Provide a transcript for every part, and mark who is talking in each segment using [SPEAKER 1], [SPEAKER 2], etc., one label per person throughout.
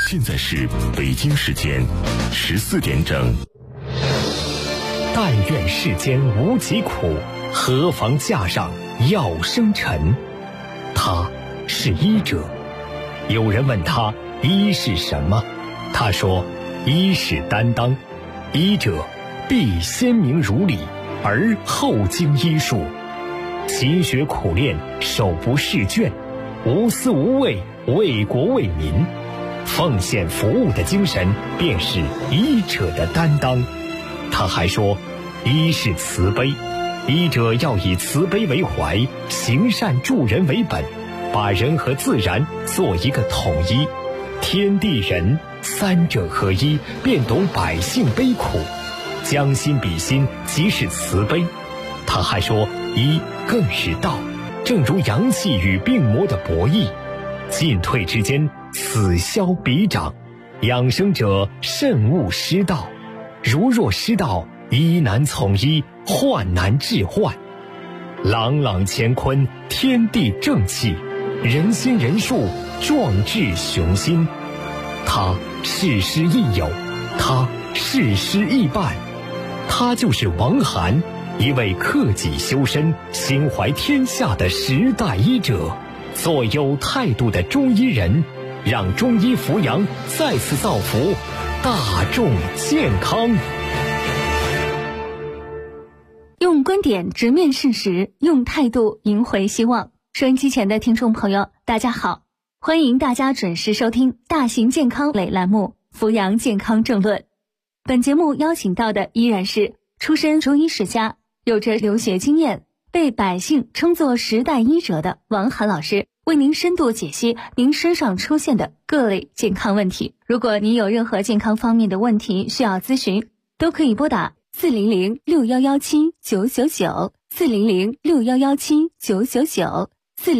[SPEAKER 1] 现在是北京时间14点整。
[SPEAKER 2] 但愿世间无疾苦，何妨架上药生尘。他是医者。有人问他医是什么，他说医是担当，医者必先明如理，而后经医术，勤学苦练，手不释卷，无私无畏，为国为民，奉献服务的精神便是医者的担当。他还说医是慈悲，医者要以慈悲为怀，行善助人为本，把人和自然做一个统一，天地人三者合一，便懂百姓悲苦，将心比心，即是慈悲。他还说医更是道，正如阳气与病魔的博弈，进退之间，此消彼长，养生者慎勿失道，如若失道，医难从医，患难治患。朗朗乾坤，天地正气，人心人术，壮志雄心。他事师亦友，他事师亦伴，他就是王涵，一位克己修身、心怀天下的时代医者，做有态度的中医人，让中医扶阳再次造福大众健康。
[SPEAKER 3] 用观点直面事实，用态度赢回希望。收音机前的听众朋友，大家好，欢迎大家准时收听大型健康类栏目《扶阳健康政论》。本节目邀请到的依然是出身中医世家，有着留学经验，被百姓称作时代医者的王涵老师，为您深度解析您身上出现的各类健康问题。如果您有任何健康方面的问题需要咨询，都可以拨打4006117999400 40061179999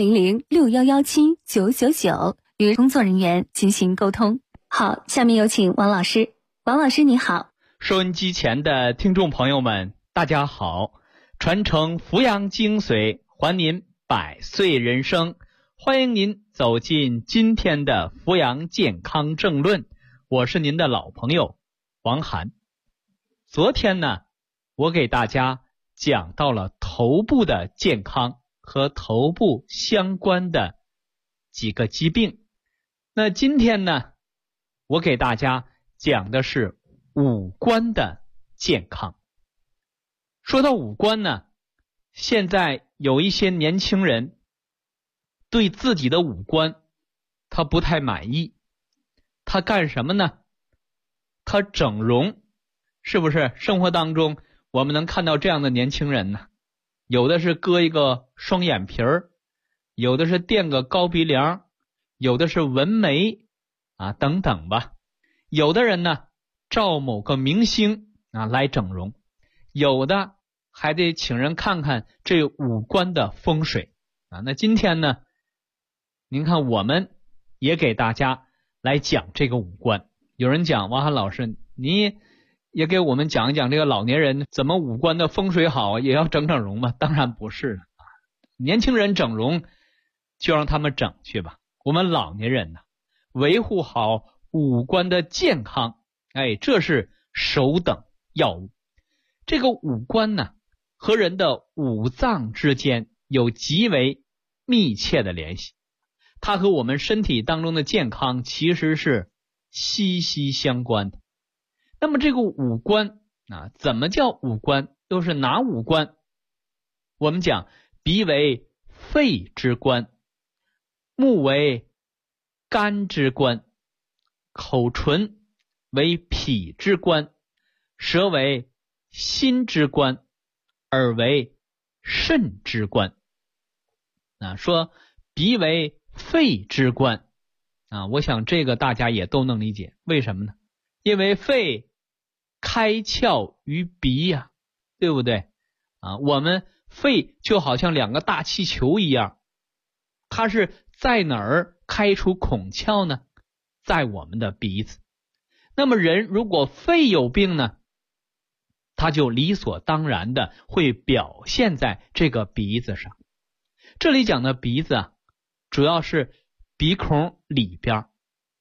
[SPEAKER 3] 40061179999与工作人员进行沟通。好，下面有请王老师。王老师你好。
[SPEAKER 4] 收音机前的听众朋友们，大家好，传承扶阳精髓，还您百岁人生，欢迎您走进今天的扶阳健康政论，我是您的老朋友王涵。昨天呢，我给大家讲到了头部的健康和头部相关的几个疾病。那今天呢，我给大家讲的是五官的健康。说到五官呢，现在有一些年轻人对自己的五官他不太满意，他干什么呢？他整容。是不是生活当中我们能看到这样的年轻人呢？有的是割一个双眼皮儿，有的是垫个高鼻梁，有的是纹眉等等吧。有的人呢照某个明星来整容，有的还得请人看看这五官的风水那今天呢，您看我们也给大家来讲这个五官。有人讲王涵老师，你也给我们讲一讲这个老年人怎么五官的风水好也要整容吗？当然不是了，年轻人整容就让他们整去吧。我们老年人呢，维护好五官的健康，这是首等要务。这个五官呢，和人的五脏之间有极为密切的联系，它和我们身体当中的健康其实是息息相关的。那么这个五官怎么叫五官？又是哪五官？我们讲鼻为肺之官，目为肝之官，口唇为脾之官，舌为心之官，耳为肾之官。说鼻为肺之官我想这个大家也都能理解。为什么呢？因为肺开窍于鼻对不对我们肺就好像两个大气球一样，它是在哪儿开出孔窍呢？在我们的鼻子。那么人如果肺有病呢，它就理所当然的会表现在这个鼻子上。这里讲的鼻子主要是鼻孔里边。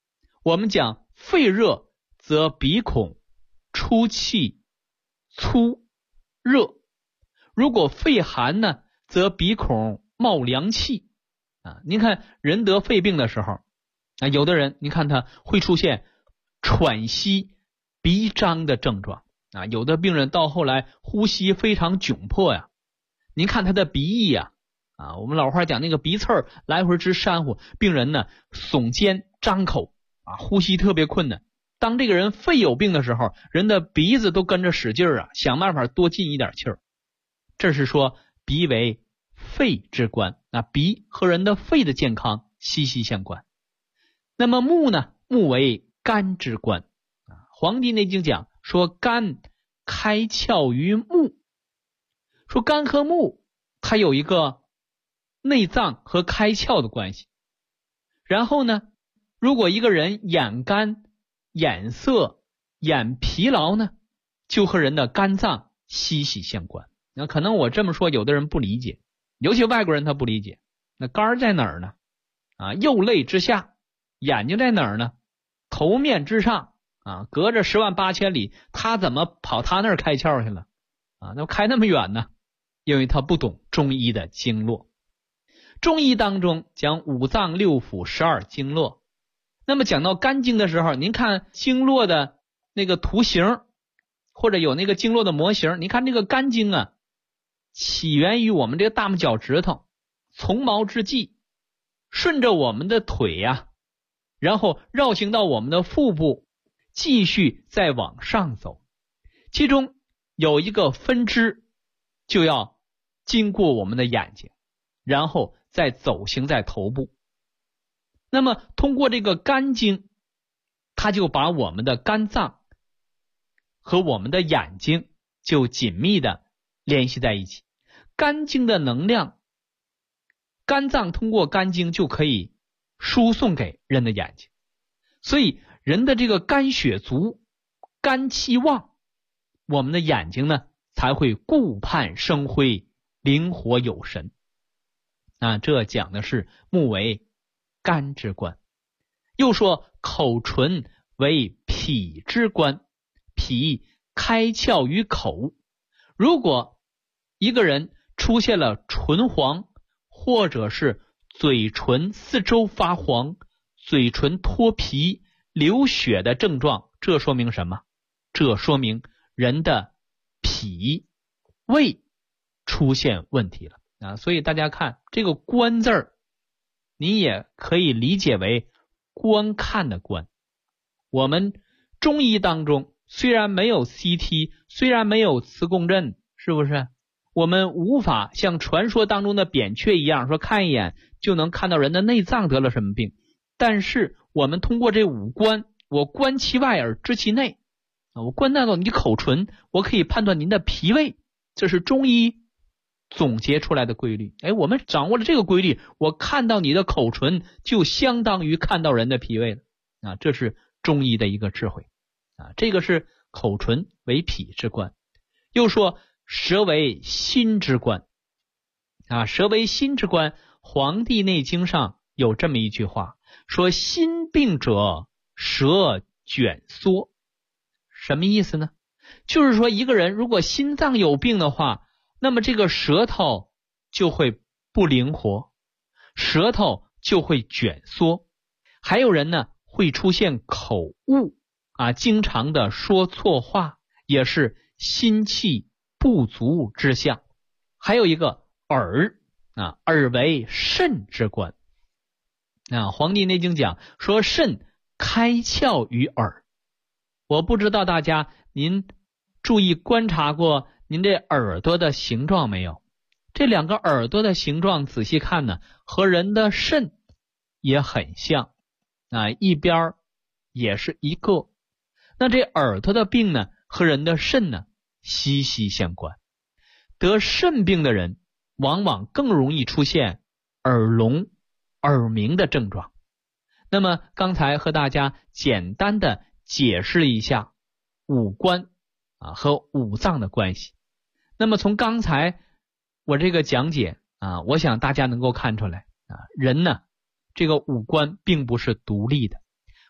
[SPEAKER 4] 我们讲肺热则鼻孔出气粗热，如果肺寒呢，则鼻孔冒凉气啊。您看人得肺病的时候啊，有的人你看他会出现喘息鼻张的症状啊，有的病人到后来呼吸非常窘迫呀。您看他的鼻翼啊，我们老话讲那个鼻刺儿来回直扇呼，病人呢耸肩张口啊，呼吸特别困难。当这个人肺有病的时候，人的鼻子都跟着使劲啊，想办法多进一点气儿。这是说鼻为肺之官，那鼻和人的肺的健康息息相关。那么目呢，目为肝之官啊。黄帝内经讲说肝开窍于目，说肝和目它有一个内脏和开窍的关系。然后呢，如果一个人眼干、眼涩、眼疲劳呢，就和人的肝脏息息相关。那可能我这么说有的人不理解，尤其外国人他不理解。那肝在哪儿呢？右肋之下。眼睛在哪儿呢？头面之上啊，隔着10万8千里，他怎么跑他那儿开窍去了啊？那开那么远呢？因为他不懂中医的经络。中医当中讲五脏六腑12经络，那么讲到肝经的时候，您看经络的那个图形，或者有那个经络的模型，您看这个肝经啊，起源于我们这个大拇脚趾头，从毛至际，顺着我们的腿呀，然后绕行到我们的腹部，继续再往上走。其中有一个分支就要经过我们的眼睛，然后再走行在头部。那么通过这个肝经，它就把我们的肝脏和我们的眼睛就紧密的联系在一起。肝经的能量，肝脏通过肝经就可以输送给人的眼睛，所以人的这个肝血足、肝气旺，我们的眼睛呢才会顾盼生辉、灵活有神。这讲的是目为肝之官。又说口唇为脾之官，脾开窍于口。如果一个人出现了唇黄，或者是嘴唇四周发黄、嘴唇脱皮、流血的症状，这说明什么？这说明人的脾胃出现问题了所以大家看这个观字儿，你也可以理解为观看的观。我们中医当中虽然没有 CT， 虽然没有磁共振，是不是我们无法像传说当中的扁鹊一样说看一眼就能看到人的内脏得了什么病，但是我们通过这五官，我观其外而知其内我观察到你口唇，我可以判断您的脾胃，这是中医总结出来的规律。我们掌握了这个规律，我看到你的口唇就相当于看到人的脾胃了这是中医的一个智慧这个是口唇为脾之官。又说舌为心之官舌为心之官，黄帝内经上有这么一句话，说心病者舌卷缩。什么意思呢？就是说一个人如果心脏有病的话，那么这个舌头就会不灵活，舌头就会卷缩。还有人呢会出现口误经常的说错话，也是心气不足之象。还有一个耳耳为肾之官黄帝内经讲说肾开窍于耳。我不知道大家您注意观察过您这耳朵的形状没有？这两个耳朵的形状仔细看呢，和人的肾也很像一边也是一个。那这耳朵的病呢和人的肾呢息息相关。得肾病的人往往更容易出现耳聋、耳鸣的症状。那么刚才和大家简单的解释了一下五官和五脏的关系。那么从刚才我这个讲解我想大家能够看出来人呢这个五官并不是独立的，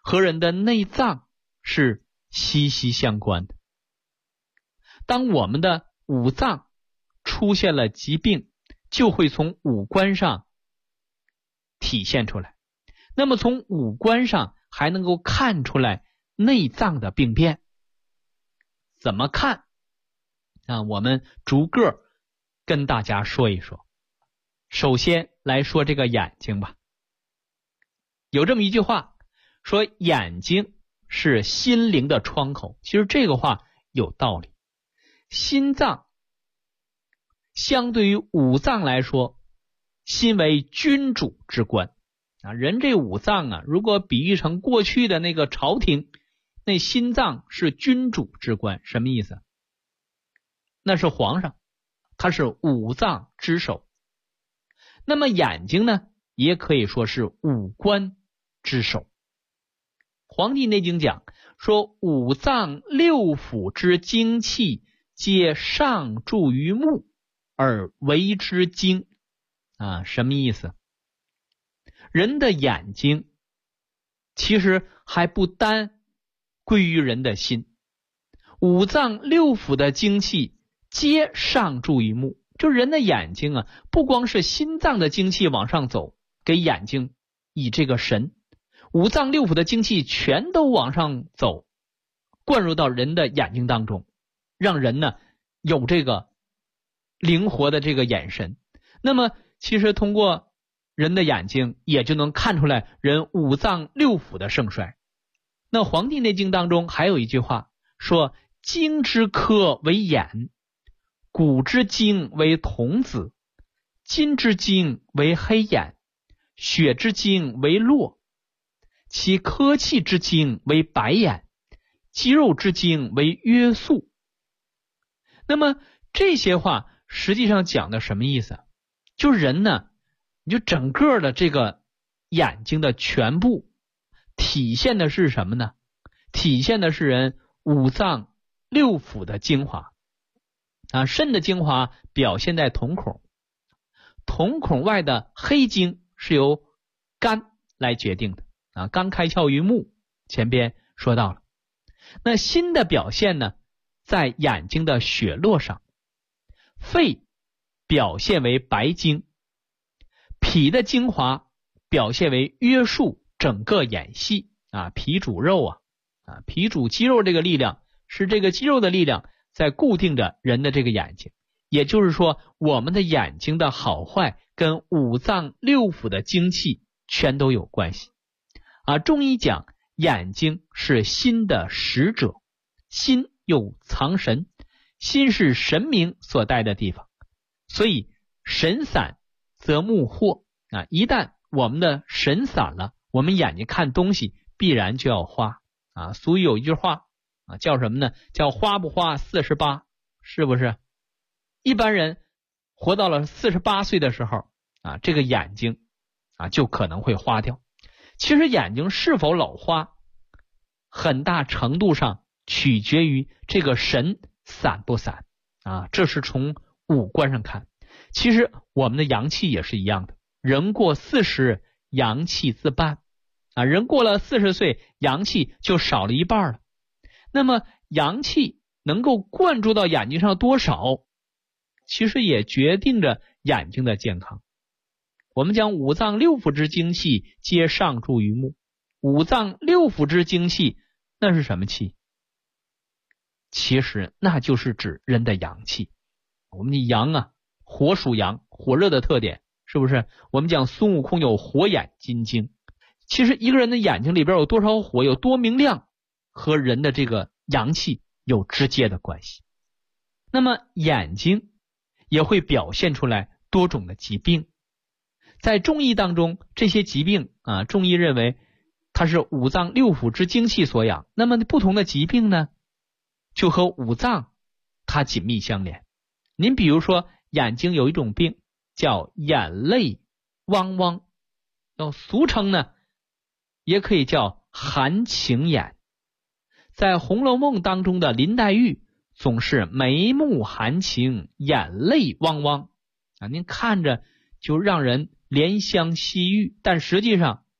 [SPEAKER 4] 和人的内脏是息息相关的。当我们的五脏出现了疾病，就会从五官上体现出来。那么从五官上还能够看出来内脏的病变。怎么看？我们逐个跟大家说一说。首先来说这个眼睛吧。有这么一句话说，眼睛是心灵的窗口。其实这个话有道理。心脏相对于五脏来说，心为君主之官。人这五脏如果比喻成过去的那个朝廷，那心脏是君主之官。什么意思？那是皇上，他是五脏之首。那么眼睛呢，也可以说是五官之首。黄帝内经讲说，五脏六腑之精气皆上注于目，而为之精。什么意思？人的眼睛其实还不单归于人的心，五脏六腑的精气皆上注于目。就人的眼睛不光是心脏的精气往上走，给眼睛以这个神，五脏六腑的精气全都往上走，灌入到人的眼睛当中，让人有这个灵活的这个眼神。那么其实通过人的眼睛也就能看出来人五脏六腑的盛衰。那《黄帝内经》当中还有一句话说，精之科为眼，骨之精为瞳子，筋之精为黑眼，血之精为络，其科气之精为白眼，肌肉之精为约束。那么这些话实际上讲的什么意思？就是人你就整个的这个眼睛的全部体现的是什么呢？体现的是人五脏六腑的精华。肾的精华表现在瞳孔，瞳孔外的黑精是由肝来决定的。肝开窍于目，前边说到了。那心的表现呢，在眼睛的血络上。肺表现为白精，脾的精华表现为约束整个眼系。脾主肉脾主肌肉，这个力量是这个肌肉的力量在固定着人的这个眼睛。也就是说，我们的眼睛的好坏跟五脏六腑的精气全都有关系。中医讲眼睛是心的使者，心又藏神，心是神明所在的地方，所以神散则目惑。一旦我们的神散了，我们眼睛看东西必然就要花。俗语有一句话叫什么呢？叫花不花48，是不是？一般人活到了48岁的时候这个眼睛就可能会花掉。其实眼睛是否老花，很大程度上取决于这个神散不散这是从五官上看。其实我们的阳气也是一样的，人过40，阳气自半人过了40岁，阳气就少了一半了。那么阳气能够灌注到眼睛上多少，其实也决定着眼睛的健康。我们讲五脏六腑之精气皆上注于目，五脏六腑之精气那是什么气？其实那就是指人的阳气。我们的阳火属阳，火热的特点，是不是？我们讲孙悟空有火眼金睛，其实一个人的眼睛里边有多少火，有多明亮，和人的这个阳气有直接的关系。那么眼睛也会表现出来多种的疾病。在中医当中，这些疾病中医认为它是五脏六腑之精气所养。那么不同的疾病呢，就和五脏它紧密相连。您比如说眼睛有一种病叫眼泪汪汪，俗称呢也可以叫含情眼。在《红楼梦》当中的林黛玉总是眉目含情，眼泪汪汪您看着就让人怜香惜玉，但实际上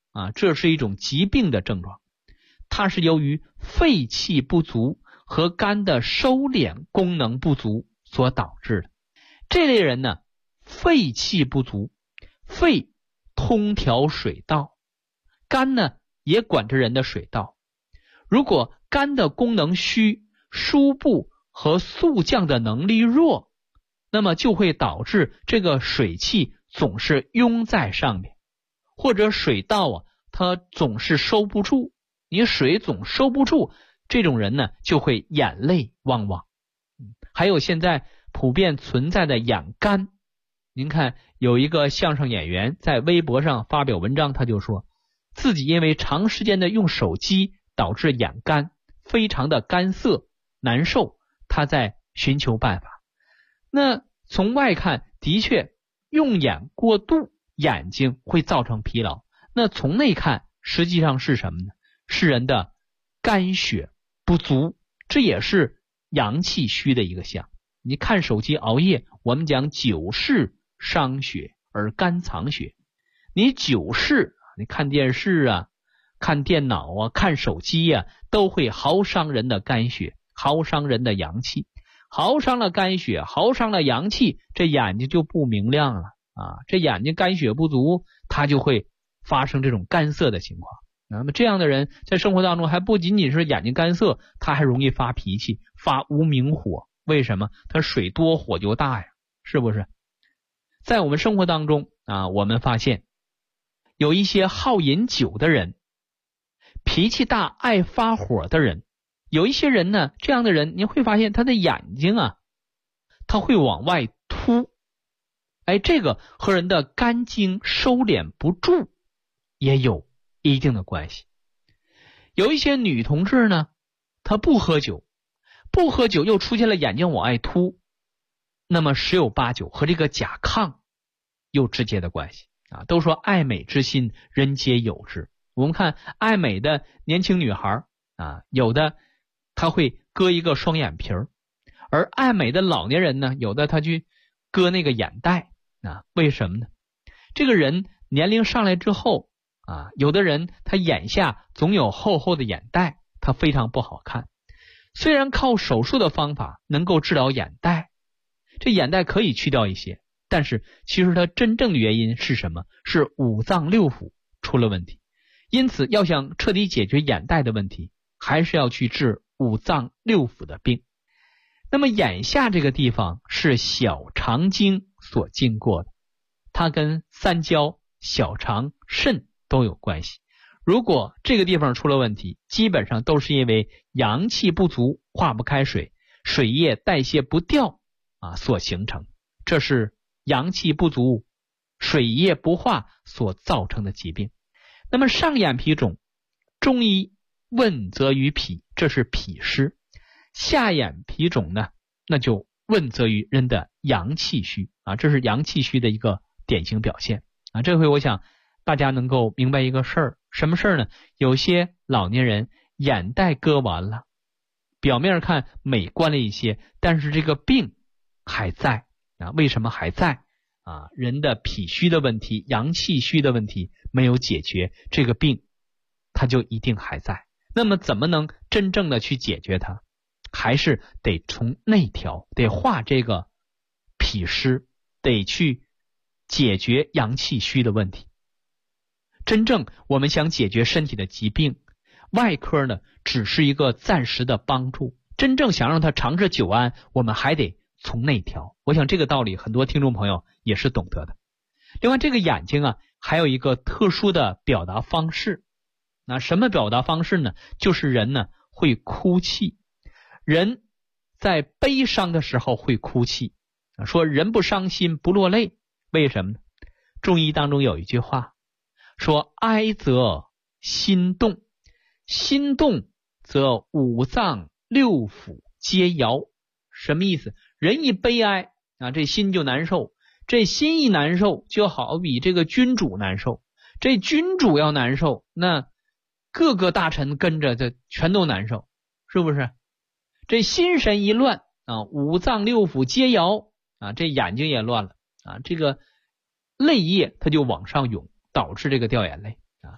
[SPEAKER 4] 啊，这是一种疾病的症状，它是由于肺气不足和肝的收敛功能不足所导致的。这类人呢，肺气不足，肺通调水道，肝呢也管着人的水道。如果肝的功能虚，输布和速降的能力弱，那么就会导致这个水气总是拥在上面，或者水道啊它总是收不住，你水总收不住，这种人呢就会眼泪汪汪。还有现在普遍存在的眼干，您看有一个相声演员在微博上发表文章，他就说自己因为长时间的用手机导致眼干，非常的干涩难受，他在寻求办法。那从外看的确用眼过度，眼睛会造成疲劳，那从内看实际上是什么呢？是人的肝血不足，这也是阳气虚的一个象。你看手机熬夜，我们讲久视伤血而肝藏血，你久视，你看电视啊，看电脑啊，看手机啊，都会耗伤人的肝血，耗伤人的阳气，耗伤了肝血，耗伤了阳气，这眼睛就不明亮了啊！这眼睛肝血不足，它就会发生这种干涩的情况。那么这样的人在生活当中还不仅仅是眼睛干涩，他还容易发脾气，发无名火。为什么？他水多火就大呀，是不是？在我们生活当中啊，我们发现有一些好饮酒的人，脾气大爱发火的人，有一些人呢，这样的人你会发现他的眼睛啊，他会往外凸，这个和人的肝经收敛不住也有一定的关系。有一些女同志呢，她不喝酒又出现了眼睛往外凸，那么十有八九和这个甲亢有直接的关系啊。都说爱美之心人皆有之，我们看爱美的年轻女孩啊，有的她会割一个双眼皮儿，而爱美的老年人呢，有的她去割那个眼袋啊。为什么呢？这个人年龄上来之后啊，有的人他眼下总有厚厚的眼袋，他非常不好看。虽然靠手术的方法能够治疗眼袋，这眼袋可以去掉一些，但是其实它真正的原因是什么？是五脏六腑出了问题。因此要想彻底解决眼袋的问题，还是要去治五脏六腑的病。那么眼下这个地方是小肠经所经过的，它跟三焦、小肠、肾都有关系。如果这个地方出了问题，基本上都是因为阳气不足，化不开水，水液代谢不掉啊所形成。这是阳气不足，水液不化所造成的疾病。那么上眼皮肿，中医问责于脾，这是脾湿；下眼皮肿呢，那就问责于人的阳气虚啊，这是阳气虚的一个典型表现啊。这回我想大家能够明白一个事儿，什么事儿呢？有些老年人眼袋割完了，表面看美观了一些，但是这个病还在啊。为什么还在啊？人的脾虚的问题，阳气虚的问题没有解决，这个病它就一定还在。那么怎么能真正的去解决它？还是得从内调，得化这个脾湿，得去解决阳气虚的问题。真正我们想解决身体的疾病，外科呢只是一个暂时的帮助，真正想让它长治久安，我们还得从内调。我想这个道理很多听众朋友也是懂得的。另外这个眼睛啊还有一个特殊的表达方式。那什么表达方式呢？就是人呢会哭泣，人在悲伤的时候会哭泣，说人不伤心不落泪，为什么呢？中医当中有一句话说，哀则心动，心动则五脏六腑皆摇。什么意思？人一悲哀啊，这心就难受，这心一难受，就好比这个君主难受，这君主要难受，那各个大臣跟着这全都难受，是不是？这心神一乱啊，五脏六腑皆摇啊，这眼睛也乱了啊，这个泪液它就往上涌，导致这个掉眼泪啊。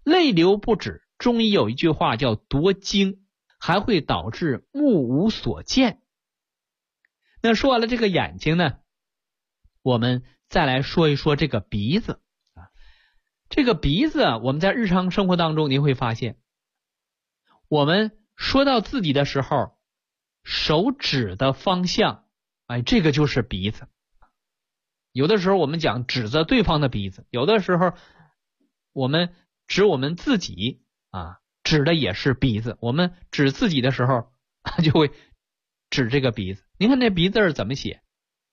[SPEAKER 4] 泪流不止，中医有一句话叫夺精，还会导致目无所见。那说完了这个眼睛呢，我们再来说一说这个鼻子啊。这个鼻子啊，我们在日常生活当中您会发现，我们说到自己的时候，手指的方向，这个就是鼻子。有的时候我们讲指着对方的鼻子，有的时候我们指我们自己啊，指的也是鼻子。我们指自己的时候就会指这个鼻子。您看这鼻字怎么写？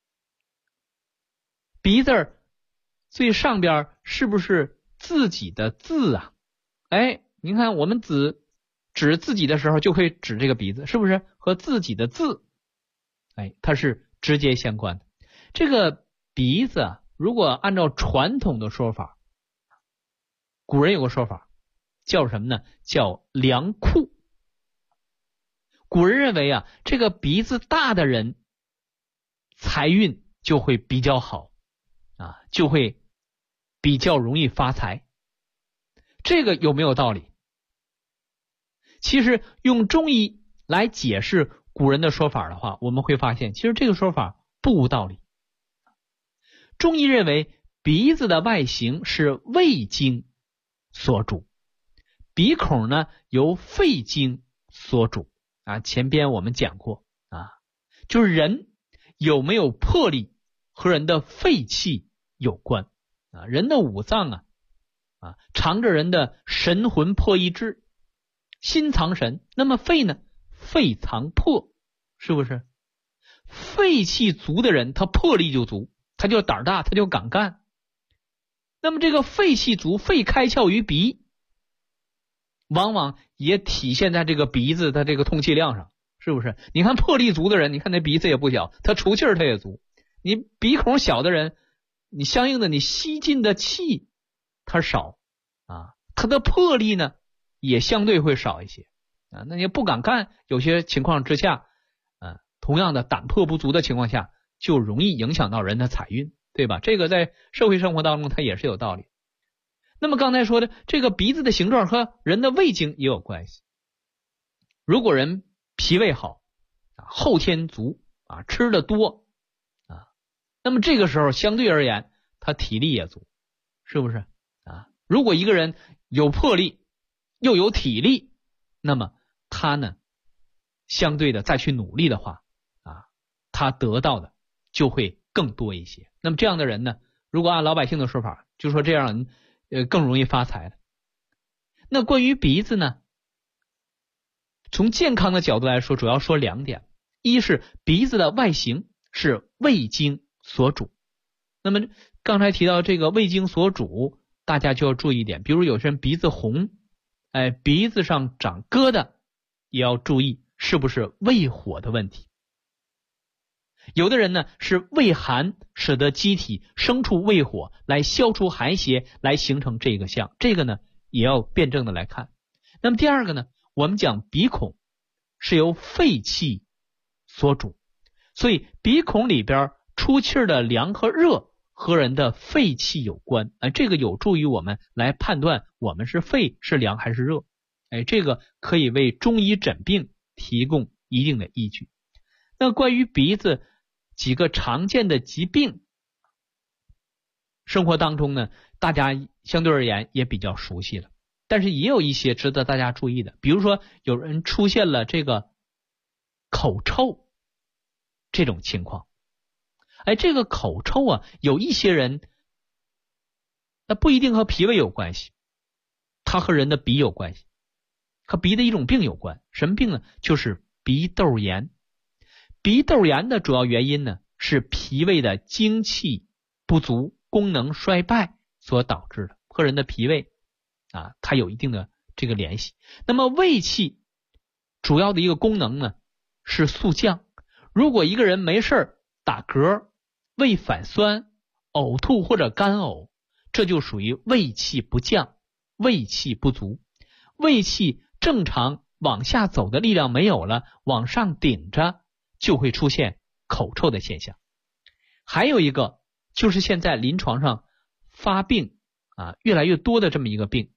[SPEAKER 4] 鼻字最上边是不是自己的字啊？您看我们指自己的时候就会指这个鼻子，是不是和自己的字它是直接相关的。这个鼻子啊，如果按照传统的说法，古人有个说法叫什么呢？叫良库。古人认为啊，这个鼻子大的人财运就会比较好啊，就会比较容易发财。这个有没有道理？其实用中医来解释古人的说法的话，我们会发现其实这个说法不无道理。中医认为鼻子的外形是胃经所主，鼻孔呢由肺经所主啊。前边我们讲过啊，就是人有没有魄力和人的肺气有关啊。人的五脏藏着人的神魂魄意志，心藏神，那么肺呢？肺藏魄，是不是？肺气足的人，他魄力就足，他就胆大，他就敢干。那么这个肺气足，肺开窍于鼻，往往也体现在这个鼻子的这个通气量上，是不是？你看魄力足的人，你看那鼻子也不小，他出气儿他也足。你鼻孔小的人，你相应的你吸进的气它少啊，他的魄力呢也相对会少一些啊。那你不敢干，有些情况之下同样的胆魄不足的情况下，就容易影响到人的财运，对吧？这个在社会生活当中它也是有道理。那么刚才说的这个鼻子的形状和人的胃经也有关系。如果人脾胃好后天足吃的多那么这个时候相对而言他体力也足，是不是如果一个人有魄力又有体力，那么他呢相对的再去努力的话他得到的就会更多一些。那么这样的人呢，如果按老百姓的说法，就说这样人更容易发财的。那关于鼻子呢，从健康的角度来说，主要说两点。一是鼻子的外形是胃经所主，那么刚才提到这个胃经所主，大家就要注意一点，比如有些人鼻子红，鼻子上长疙瘩，也要注意是不是胃火的问题。有的人呢是胃寒，使得机体生出胃火来消除寒邪，来形成这个象，这个呢也要辩证的来看。那么第二个呢，我们讲鼻孔是由肺气所主，所以鼻孔里边出气的凉和热和人的肺气有关，这个有助于我们来判断我们是肺是凉还是热，这个可以为中医诊病提供一定的依据。那关于鼻子几个常见的疾病，生活当中呢大家相对而言也比较熟悉了，但是也有一些值得大家注意的，比如说有人出现了这个口臭这种情况。这个口臭有一些人那不一定和脾胃有关系，它和人的鼻有关系，和鼻的一种病有关。什么病呢？就是鼻窦炎。鼻窦炎的主要原因呢是脾胃的精气不足，功能衰败所导致的，和人的脾胃它有一定的这个联系。那么胃气主要的一个功能呢是速降，如果一个人没事打嗝、胃反酸、呕吐或者干呕，这就属于胃气不降，胃气不足。胃气正常往下走的力量没有了，往上顶着，就会出现口臭的现象。还有一个就是现在临床上发病越来越多的这么一个病，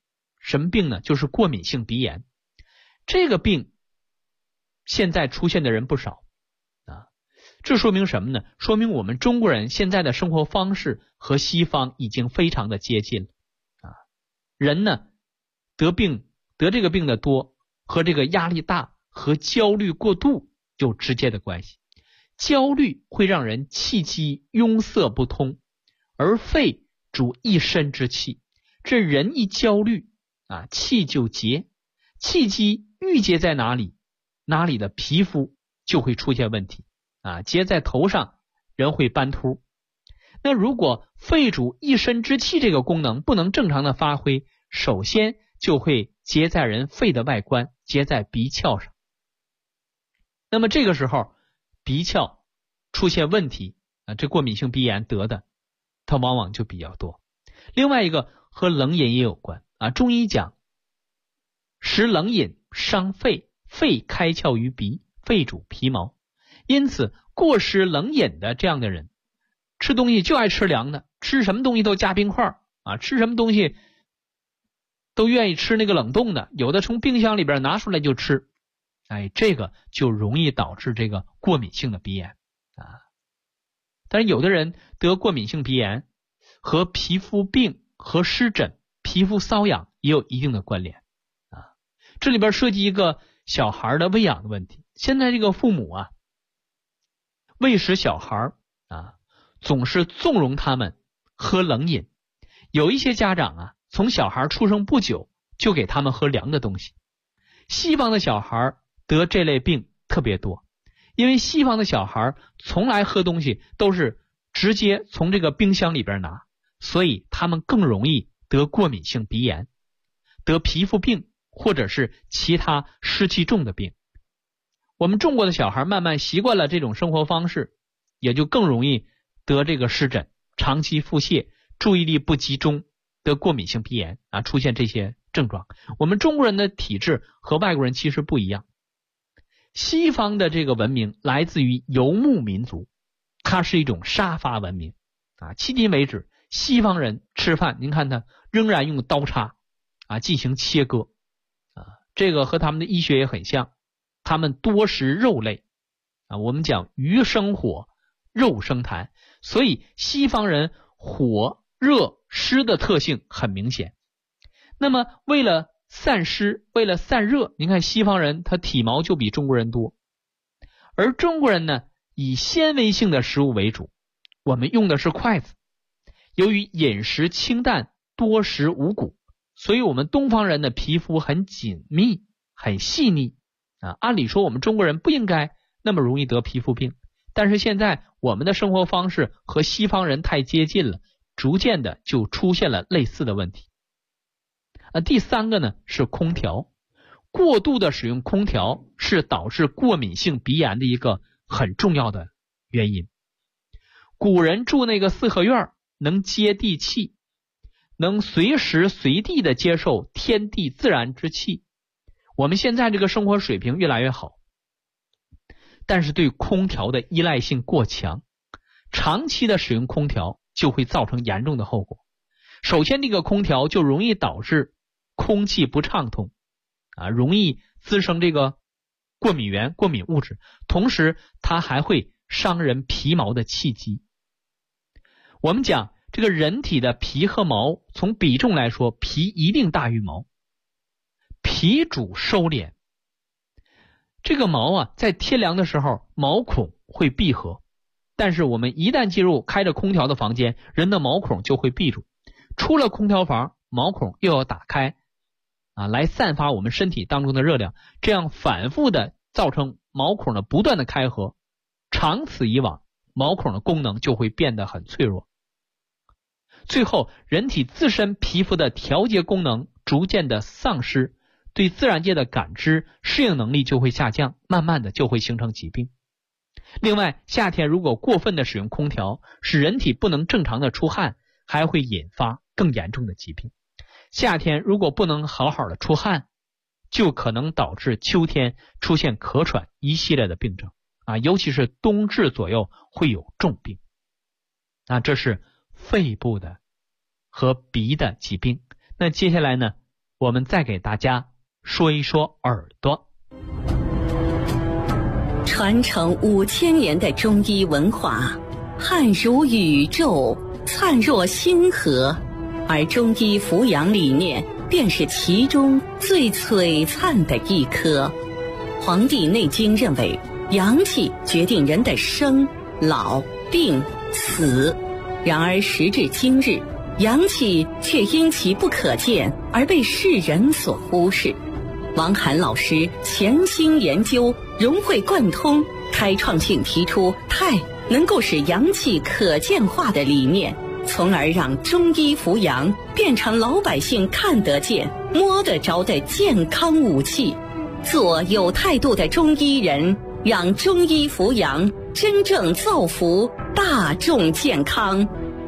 [SPEAKER 4] 什么病呢？就是过敏性鼻炎。这个病现在出现的人不少啊，这说明什么呢？说明我们中国人现在的生活方式和西方已经非常的接近了啊。人呢得这个病的多，和这个压力大和焦虑过度有直接的关系。焦虑会让人气机壅塞不通，而肺主一身之气，这人一焦虑啊，气就结，气机郁结在哪里，哪里的皮肤就会出现问题啊，结在头上，人会斑秃。那如果肺主一身之气这个功能不能正常的发挥，首先就会结在人肺的外观，结在鼻窍上。那么这个时候鼻窍出现问题啊，这过敏性鼻炎得的它往往就比较多。另外一个和冷饮也有关啊，中医讲食冷饮伤肺，肺开窍于鼻，肺主皮毛，因此过食冷饮的这样的人，吃东西就爱吃凉的，吃什么东西都加冰块啊，吃什么东西都愿意吃那个冷冻的，有的从冰箱里边拿出来就吃，这个就容易导致这个过敏性的鼻炎啊。但是有的人得过敏性鼻炎和皮肤病和湿疹、皮肤瘙痒也有一定的关联啊。这里边涉及一个小孩的喂养的问题。现在这个父母啊，喂食小孩啊，总是纵容他们喝冷饮。有一些家长啊，从小孩出生不久就给他们喝凉的东西。西方的小孩得这类病特别多，因为西方的小孩从来喝东西都是直接从这个冰箱里边拿，所以他们更容易得过敏性鼻炎，得皮肤病或者是其他湿气重的病。我们中国的小孩慢慢习惯了这种生活方式，也就更容易得这个湿疹、长期腹泻、注意力不集中，得过敏性鼻炎啊，出现这些症状。我们中国人的体质和外国人其实不一样。西方的这个文明来自于游牧民族，它是一种杀伐文明啊。迄今为止，西方人吃饭，您看他仍然用刀叉啊进行切割啊，这个和他们的医学也很像。他们多食肉类啊，我们讲鱼生火，肉生痰，所以西方人火、热、湿的特性很明显。那么为了散湿，为了散热，您看西方人他体毛就比中国人多，而中国人呢以纤维性的食物为主，我们用的是筷子。由于饮食清淡，多食五谷，所以我们东方人的皮肤很紧密，很细腻啊。按理说我们中国人不应该那么容易得皮肤病，但是现在我们的生活方式和西方人太接近了，逐渐的就出现了类似的问题。第三个呢是空调，过度的使用空调是导致过敏性鼻炎的一个很重要的原因。古人住那个四合院，能接地气，能随时随地的接受天地自然之气。我们现在这个生活水平越来越好，但是对空调的依赖性过强，长期的使用空调就会造成严重的后果。首先这个空调就容易导致空气不畅通啊，容易滋生这个过敏源、过敏物质，同时它还会伤人皮毛的气机。我们讲这个人体的皮和毛，从比重来说，皮一定大于毛。皮主收敛，这个毛啊，在天凉的时候毛孔会闭合，但是我们一旦进入开着空调的房间，人的毛孔就会闭住，出了空调房，毛孔又要打开啊，来散发我们身体当中的热量，这样反复的造成毛孔的不断的开合，长此以往，毛孔的功能就会变得很脆弱。最后人体自身皮肤的调节功能逐渐的丧失，对自然界的感知适应能力就会下降，慢慢的就会形成疾病。另外夏天如果过分的使用空调，使人体不能正常的出汗，还会引发更严重的疾病。夏天如果不能好好的出汗，就可能导致秋天出现咳喘一系列的病症啊，尤其是冬至左右会有重病。那这是肺部的和鼻的疾病。那接下来呢， 我们再给大家说一说耳朵。
[SPEAKER 5] 传承5000年的中医文化，汉如宇宙，灿若星河，而中医扶阳理念便是其中最璀璨的一颗。《黄帝内经》认为，阳气决定人的生、老、病、死。然而时至今日，阳气却因其不可见而被世人所忽视。王涵老师潜心研究，融会贯通，开创性提出太能够使阳气可见化的理念，从而让中医扶阳变成老百姓看得见、摸得着的健康武器。做有态度的中医人，让中医扶阳真正造福大众健康。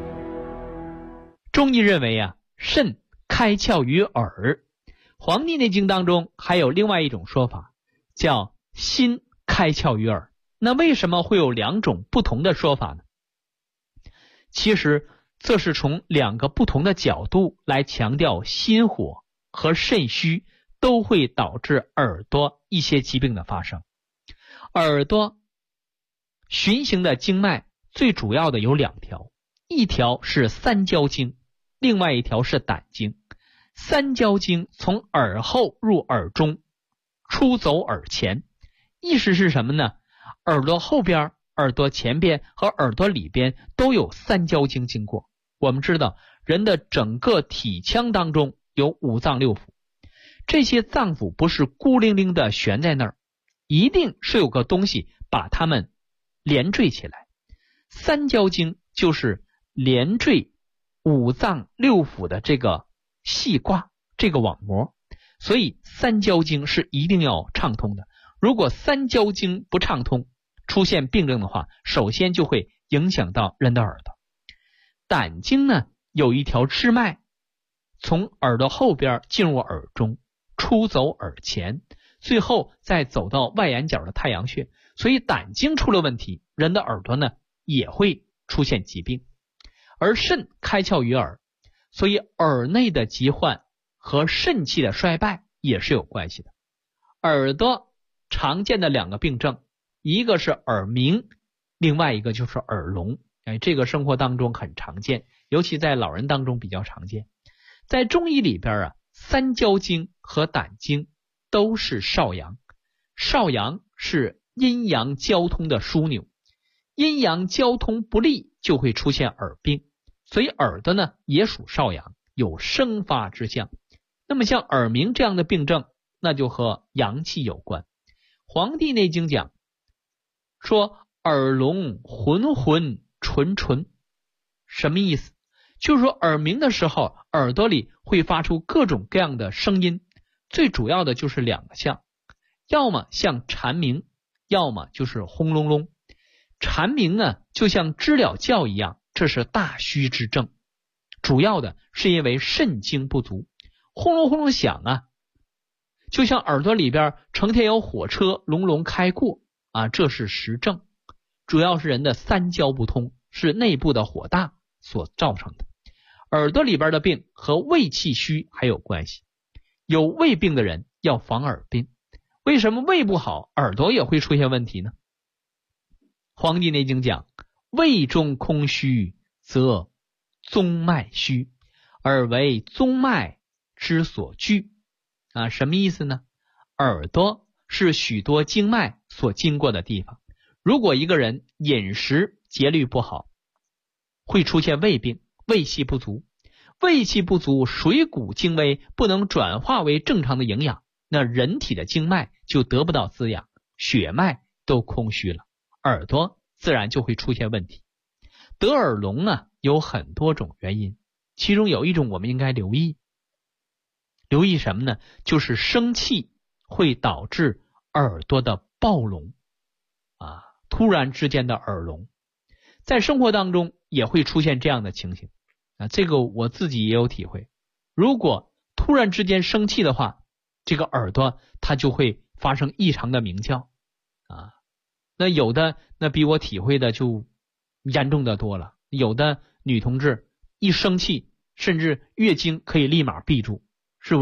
[SPEAKER 4] 中医认为啊，肾开窍于耳。黄帝内经当中还有另外一种说法，叫心开窍于耳。那为什么会有两种不同的说法呢？其实这是从两个不同的角度来强调心火和肾虚都会导致耳朵一些疾病的发生。耳朵循行的经脉最主要的有2条，一条是三焦经，另外一条是胆经。三焦经从耳后入耳中，出走耳前，意思是什么呢？耳朵后边、耳朵前边和耳朵里边都有三焦经经过。我们知道人的整个体腔当中有5脏6腑，这些脏腑不是孤零零的悬在那儿，一定是有个东西把它们连缀起来。三焦经就是连缀5脏6腑的这个细挂，这个网膜，所以三焦经是一定要畅通的。如果三焦经不畅通，出现病症的话，首先就会影响到人的耳朵。胆经呢，有一条支脉从耳朵后边进入耳中，出走耳前，最后再走到外眼角的太阳穴。所以胆经出了问题，人的耳朵呢也会出现疾病。而肾开窍于耳，所以耳内的疾患和肾气的衰败也是有关系的。耳朵常见的2个病症，一个是耳鸣，另外一个就是耳聋。这个生活当中很常见，尤其在老人当中比较常见。在中医里边啊，三焦经和胆经都是少阳。少阳是阴阳交通的枢纽，阴阳交通不利就会出现耳病，所以耳朵呢也属少阳，有生发之象。那么像耳鸣这样的病症，那就和阳气有关。黄帝内经讲说耳聋浑浑纯纯，什么意思？就是说耳鸣的时候，耳朵里会发出各种各样的声音，最主要的就是2个像，要么像蝉鸣，要么就是轰隆隆。蝉鸣呢就像知了叫一样，这是大虚之症，主要的是因为肾精不足。轰隆轰隆响啊，就像耳朵里边成天有火车隆隆开过啊，这是实症，主要是人的三焦不通，是内部的火大所造成的。耳朵里边的病和胃气虚还有关系，有胃病的人要防耳病。为什么胃不好耳朵也会出现问题呢？黄帝内经讲，胃中空虚则宗脉虚，耳为宗脉之所居啊，什么意思呢？耳朵是许多经脉所经过的地方，如果一个人饮食节律不好，会出现胃病，胃气不足。胃气不足，水谷精微，不能转化为正常的营养，那人体的经脉就得不到滋养，血脉都空虚了，耳朵自然就会出现问题。得耳聋啊，有很多种原因，其中有一种我们应该留意什么呢？就是生气会导致耳朵的暴聋啊，突然之间的耳聋，在生活当中也会出现这样的情形啊，这个我自己也有体会。如果突然之间生气的话，这个耳朵它就会发生异常的鸣叫啊。那有的那比我体会的就严重的多了，有的女同志一生气，甚至月经可以立马闭住，是不是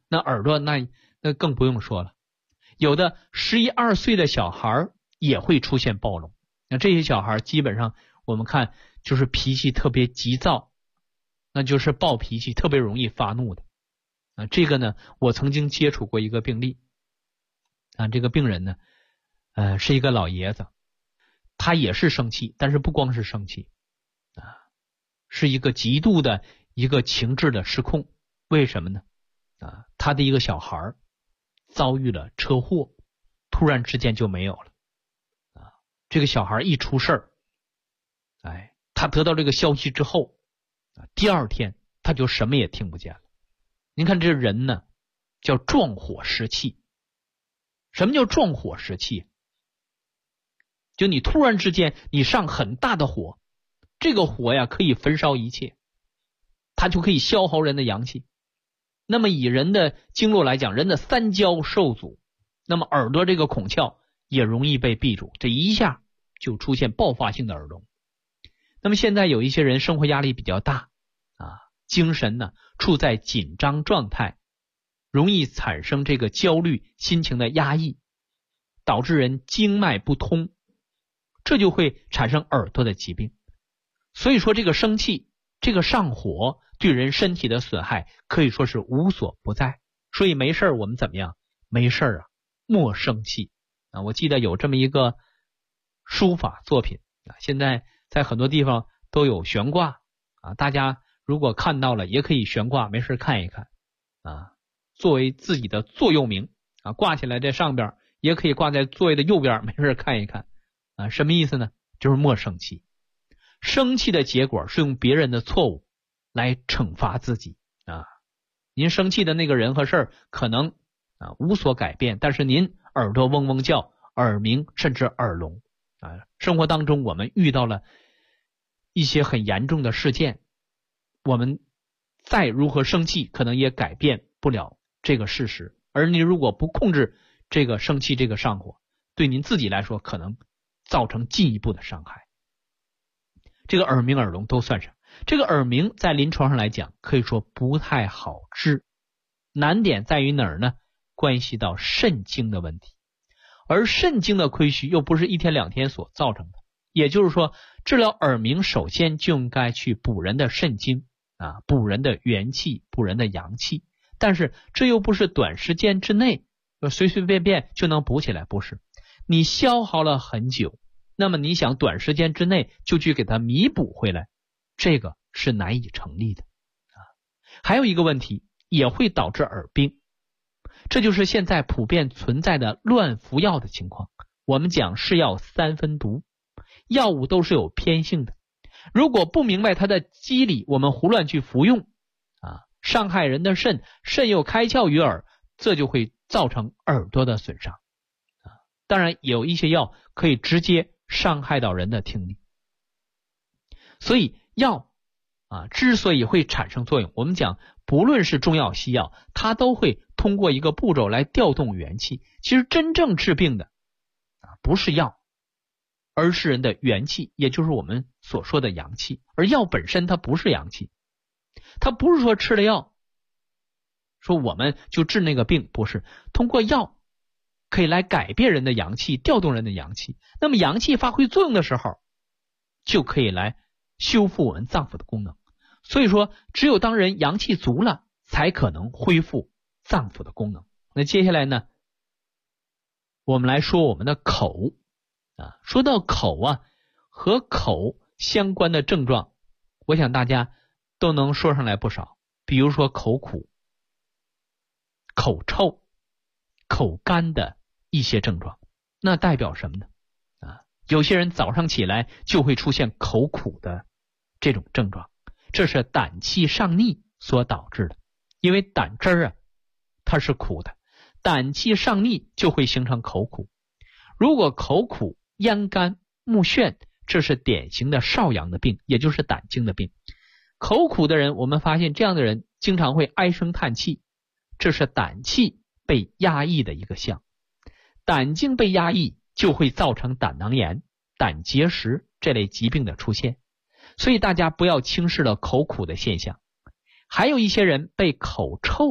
[SPEAKER 4] 那耳朵那更不用说了，有的11、12岁的小孩也会出现暴聋。那这些小孩基本上我们看就是脾气特别急躁，那就是暴脾气，特别容易发怒的。这个呢，我曾经接触过一个病例。这个病人呢，是一个老爷子，他也是生气，但是不光是生气，是一个极度的一个情志的失控。为什么呢？他的一个小孩遭遇了车祸，突然之间就没有了。这个小孩一出事儿，他得到这个消息之后，第二天他就什么也听不见了。您看这人呢，叫撞火食气。什么叫撞火食气？就你突然之间你上很大的火，这个火呀可以焚烧一切，它就可以消耗人的阳气。那么以人的经络来讲，人的三焦受阻，那么耳朵这个孔窍也容易被闭住，这一下就出现爆发性的耳聋。那么现在有一些人生活压力比较大精神呢处在紧张状态，容易产生这个焦虑、心情的压抑，导致人经脉不通，这就会产生耳朵的疾病。所以说这个生气，这个上火对人身体的损害可以说是无所不在。所以没事我们怎么样？没事莫生气我记得有这么一个书法作品现在在很多地方都有悬挂大家如果看到了也可以悬挂，没事看一看作为自己的座右铭挂起来在上边，也可以挂在座位的右边，没事看一看什么意思呢？就是莫生气。生气的结果是用别人的错误来惩罚自己您生气的那个人和事儿可能无所改变，但是您耳朵嗡嗡叫，耳鸣甚至耳聋生活当中我们遇到了一些很严重的事件，我们再如何生气可能也改变不了这个事实，而你如果不控制这个生气这个上火，对您自己来说可能造成进一步的伤害。这个耳鸣耳聋都算上。这个耳鸣在临床上来讲可以说不太好治，难点在于哪儿呢？关系到肾经的问题，而肾经的亏虚又不是一天两天所造成的，也就是说治疗耳鸣首先就应该去补人的肾经补人的元气，补人的阳气，但是这又不是短时间之内随随便便就能补起来，不是，你消耗了很久，那么你想短时间之内就去给它弥补回来，这个是难以成立的还有一个问题也会导致耳病，这就是现在普遍存在的乱服药的情况。我们讲是药三分毒，药物都是有偏性的，如果不明白它的机理，我们胡乱去服用伤害人的肾，肾又开窍于耳，这就会造成耳朵的损伤当然有一些药可以直接伤害到人的听力。所以药之所以会产生作用，我们讲不论是中药西药，它都会通过一个步骤来调动元气。其实真正治病的不是药，而是人的元气，也就是我们所说的阳气。而药本身它不是阳气，它不是说吃了药说我们就治那个病，不是，通过药可以来改变人的阳气，调动人的阳气，那么阳气发挥作用的时候就可以来修复我们脏腑的功能。所以说只有当人阳气足了才可能恢复脏腑的功能。那接下来呢，我们来说我们的口说到口和口相关的症状，我想大家都能说上来不少，比如说口苦、口臭、口干的一些症状。那代表什么呢？有些人早上起来就会出现口苦的这种症状，这是胆气上逆所导致的。因为胆汁儿它是苦的，胆气上逆就会形成口苦。如果口苦、咽干、目眩，这是典型的少阳的病，也就是胆经的病。口苦的人，我们发现这样的人经常会唉声叹气，这是胆气被压抑的一个象。胆经被压抑就会造成胆囊炎、胆结石这类疾病的出现，所以大家不要轻视了口苦的现象。还有一些人被口臭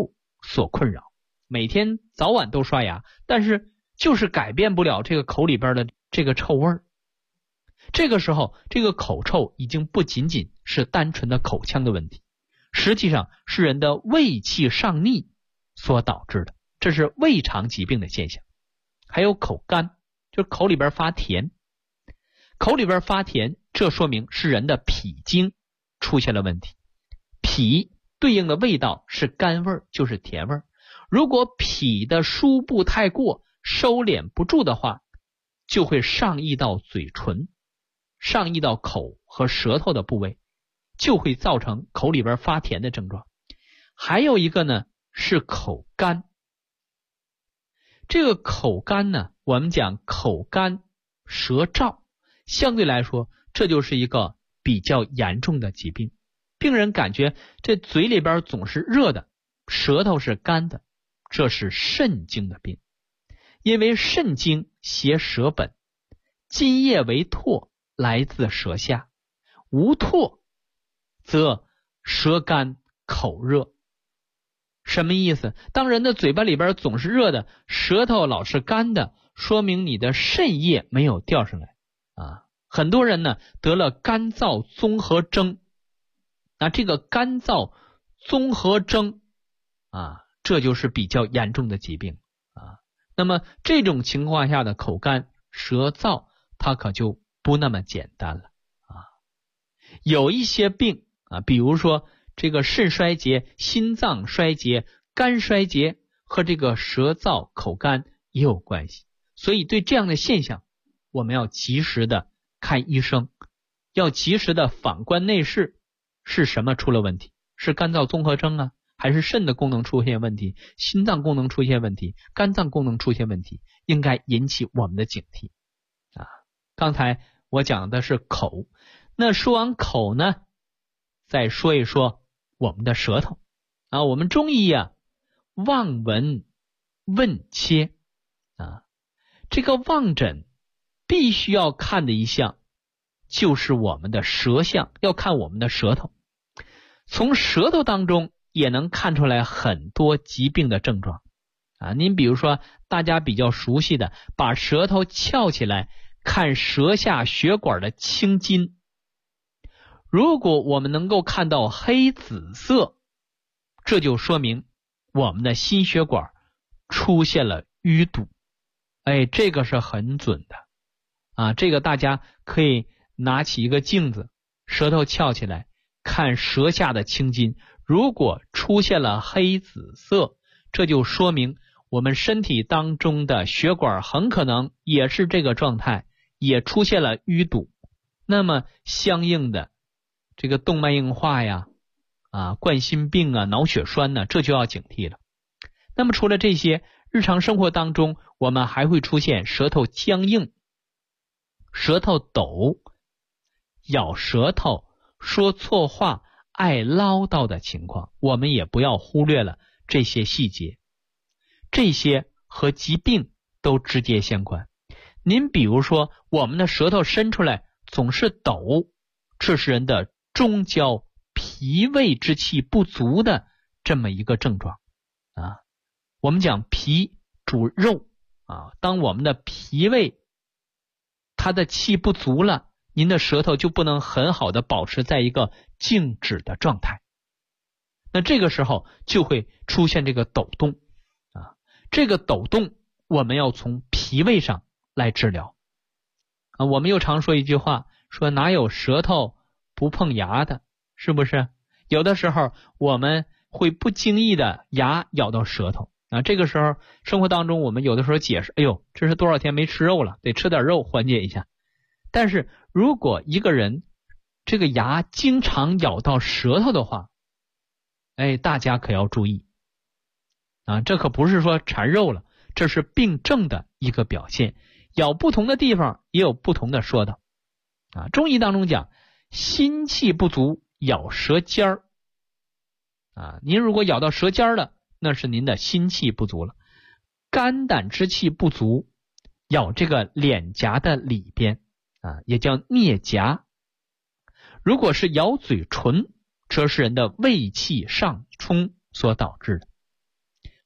[SPEAKER 4] 所困扰，每天早晚都刷牙，但是就是改变不了这个口里边的这个臭味儿。这个时候，这个口臭已经不仅仅是单纯的口腔的问题，实际上是人的胃气上逆所导致的，这是胃肠疾病的现象。还有口干，就是口里边发甜。口里边发甜，这说明是人的脾经出现了问题。脾对应的味道是甘味，就是甜味。如果脾的输布太过，收敛不住的话，就会上溢到嘴唇，上溢到口和舌头的部位，就会造成口里边发甜的症状。还有一个呢是口干。这个口干呢，我们讲口干舌燥，相对来说这就是一个比较严重的疾病。病人感觉这嘴里边总是热的，舌头是干的，这是肾经的病。因为肾经携舌本，津液为唾，来自舌下，无唾则舌干口热。什么意思？当人的嘴巴里边总是热的，舌头老是干的，说明你的肾液没有调上来啊。很多人呢得了干燥综合征，那这个干燥综合征啊，这就是比较严重的疾病啊。那么这种情况下的口干舌燥，它可就不那么简单了啊。有一些病啊，比如说这个肾衰竭、心脏衰竭、肝衰竭和这个舌燥口干也有关系，所以对这样的现象，我们要及时的看医生，要及时的反观内视，是什么出了问题？是干燥综合征啊，还是肾的功能出现问题，心脏功能出现问题，肝脏功能出现问题，应该引起我们的警惕啊。刚才我讲的是口，那说完口呢，再说一说我们的舌头啊。我们中医啊，望闻问切啊，这个望诊必须要看的一项就是我们的舌象，要看我们的舌头。从舌头当中也能看出来很多疾病的症状啊。您比如说大家比较熟悉的，把舌头翘起来看舌下血管的青筋，如果我们能够看到黑紫色，这就说明我们的心血管出现了淤堵。这个是很准的啊。这个大家可以拿起一个镜子，舌头翘起来看舌下的青筋，如果出现了黑紫色，这就说明我们身体当中的血管很可能也是这个状态，也出现了淤堵。那么相应的这个动脉硬化呀、冠心病啊、脑血栓呢，这就要警惕了。那么除了这些，日常生活当中我们还会出现舌头僵硬、舌头抖、咬舌头、说错话、爱唠叨的情况，我们也不要忽略了这些细节，这些和疾病都直接相关。您比如说我们的舌头伸出来总是抖，这是人的中焦脾胃之气不足的这么一个症状啊。我们讲脾主肉啊，当我们的脾胃它的气不足了，您的舌头就不能很好的保持在一个静止的状态，那这个时候就会出现这个抖动啊。这个抖动我们要从脾胃上来治疗啊。我们又常说一句话，说哪有舌头不碰牙的，是不是？有的时候我们会不经意的牙咬到舌头啊，这个时候生活当中我们有的时候解释，这是多少天没吃肉了，得吃点肉缓解一下。但是如果一个人这个牙经常咬到舌头的话，大家可要注意啊，这可不是说馋肉了，这是病症的一个表现。咬不同的地方也有不同的说道啊。中医当中讲，心气不足咬舌尖儿啊，您如果咬到舌尖了，那是您的心气不足了。肝胆之气不足，咬这个脸颊的里边啊，也叫颞颊。如果是咬嘴唇，这是人的胃气上冲所导致的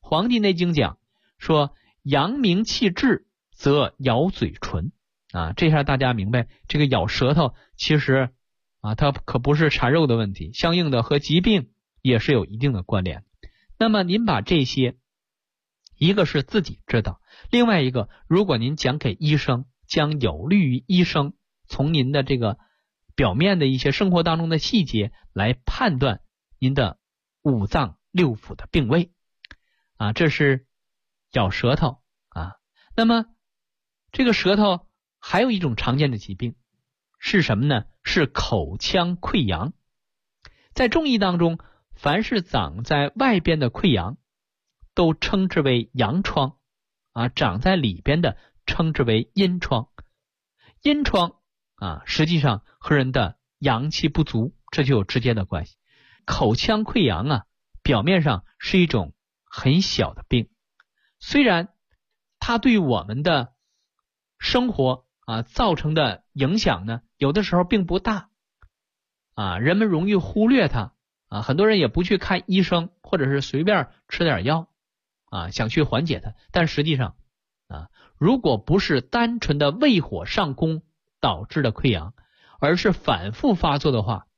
[SPEAKER 4] 黄帝内经讲说阳明气滞则咬嘴唇啊，这下大家明白这个咬舌头其实啊它可不是馋肉的问题，相应的和疾病也是有一定的关联。那么您把这些，一个是自己知道，另外一个如果您讲给医生，将有利于医生从您的这个表面的一些生活当中的细节来判断您的五脏六腑的病位啊，这是咬舌头啊。那么这个舌头还有一种常见的疾病是什么呢？是口腔溃疡。在中医当中，凡是长在外边的溃疡都称之为阳疮啊，长在里边的称之为阴疮。阴疮啊，实际上和人的阳气不足这就有直接的关系。口腔溃疡啊，表面上是一种很小的病，虽然它对我们的生活啊造成的影响呢，有的时候并不大啊，人们容易忽略它啊，很多人也不去看医生，或者是随便吃点药啊，想去缓解它。但实际上啊，如果不是单纯的胃火上攻导致的溃疡，而是反复发作的话，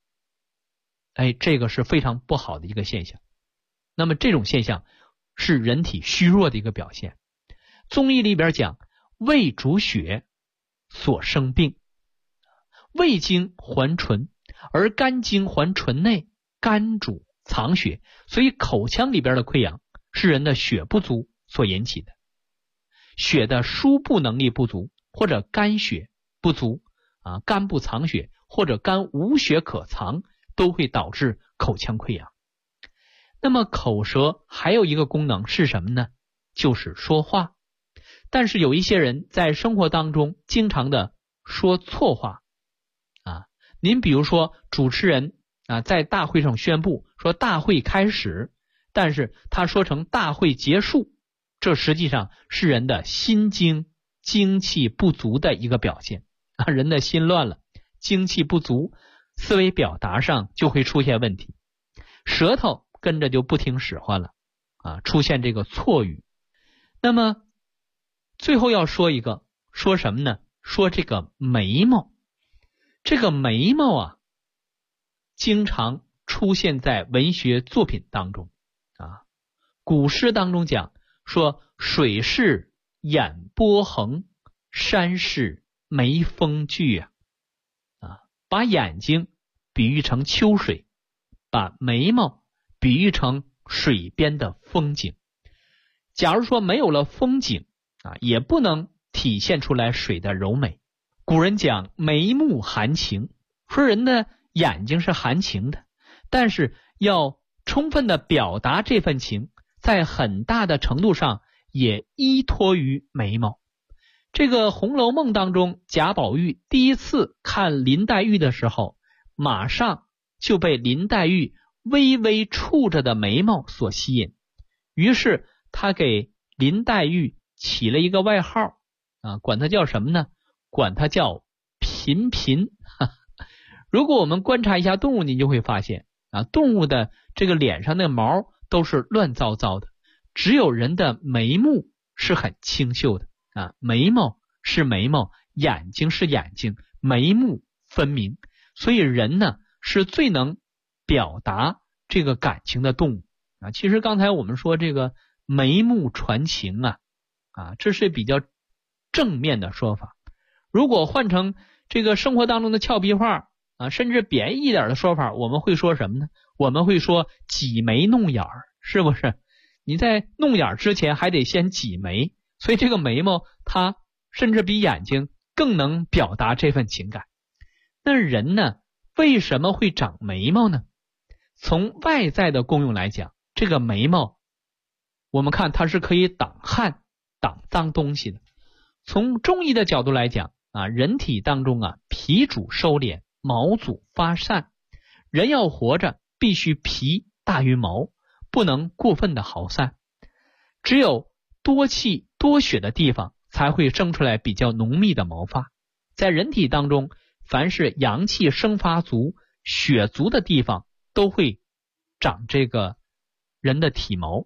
[SPEAKER 4] 这个是非常不好的一个现象。那么这种现象是人体虚弱的一个表现。中医里边讲，胃主血所生病，胃经还唇，而肝经还唇内，肝主藏血，所以口腔里边的溃疡是人的血不足所引起的。血的输布能力不足，或者肝血不足啊，肝不藏血，或者肝无血可藏，都会导致口腔溃疡。那么口舌还有一个功能是什么呢？就是说话。但是有一些人在生活当中经常的说错话啊。您比如说主持人啊，在大会上宣布说大会开始，但是他说成大会结束，这实际上是人的心经精气不足的一个表现啊，人的心乱了，精气不足，思维表达上就会出现问题，舌头跟着就不听使唤了啊，出现这个错语。那么最后要说一个，说什么呢？说这个眉毛。这个眉毛啊，经常出现在文学作品当中啊。古诗当中讲说，水是眼波横，山是眉峰聚啊，把眼睛比喻成秋水，把眉毛比喻成水边的风景。假如说没有了风景啊，也不能体现出来水的柔美。古人讲眉目含情，说人的眼睛是含情的，但是要充分的表达这份情，在很大的程度上也依托于眉毛。这个《红楼梦》当中，贾宝玉第一次看林黛玉的时候，马上就被林黛玉微微蹙着的眉毛所吸引，于是他给林黛玉起了一个外号啊，管它叫什么呢？管它叫频频。如果我们观察一下动物，你就会发现啊，动物的这个脸上的毛都是乱糟糟的，只有人的眉目是很清秀的啊，眉毛是眉毛，眼睛是眼睛，眉目分明。所以人呢是最能表达这个感情的动物啊。其实刚才我们说这个眉目传情啊，这是比较正面的说法。如果换成这个生活当中的俏皮话啊，甚至贬义一点的说法，我们会说什么呢？我们会说挤眉弄眼儿，是不是？你在弄眼之前还得先挤眉，所以这个眉毛它甚至比眼睛更能表达这份情感。那人呢，为什么会长眉毛呢？从外在的功用来讲，这个眉毛我们看它是可以挡汗挡脏东西的。从中医的角度来讲啊，人体当中啊，脾主收敛，毛主发散，人要活着必须脾大于毛，不能过分的耗散，只有多气多血的地方才会生出来比较浓密的毛发。在人体当中，凡是阳气生发足、血足的地方都会长这个人的体毛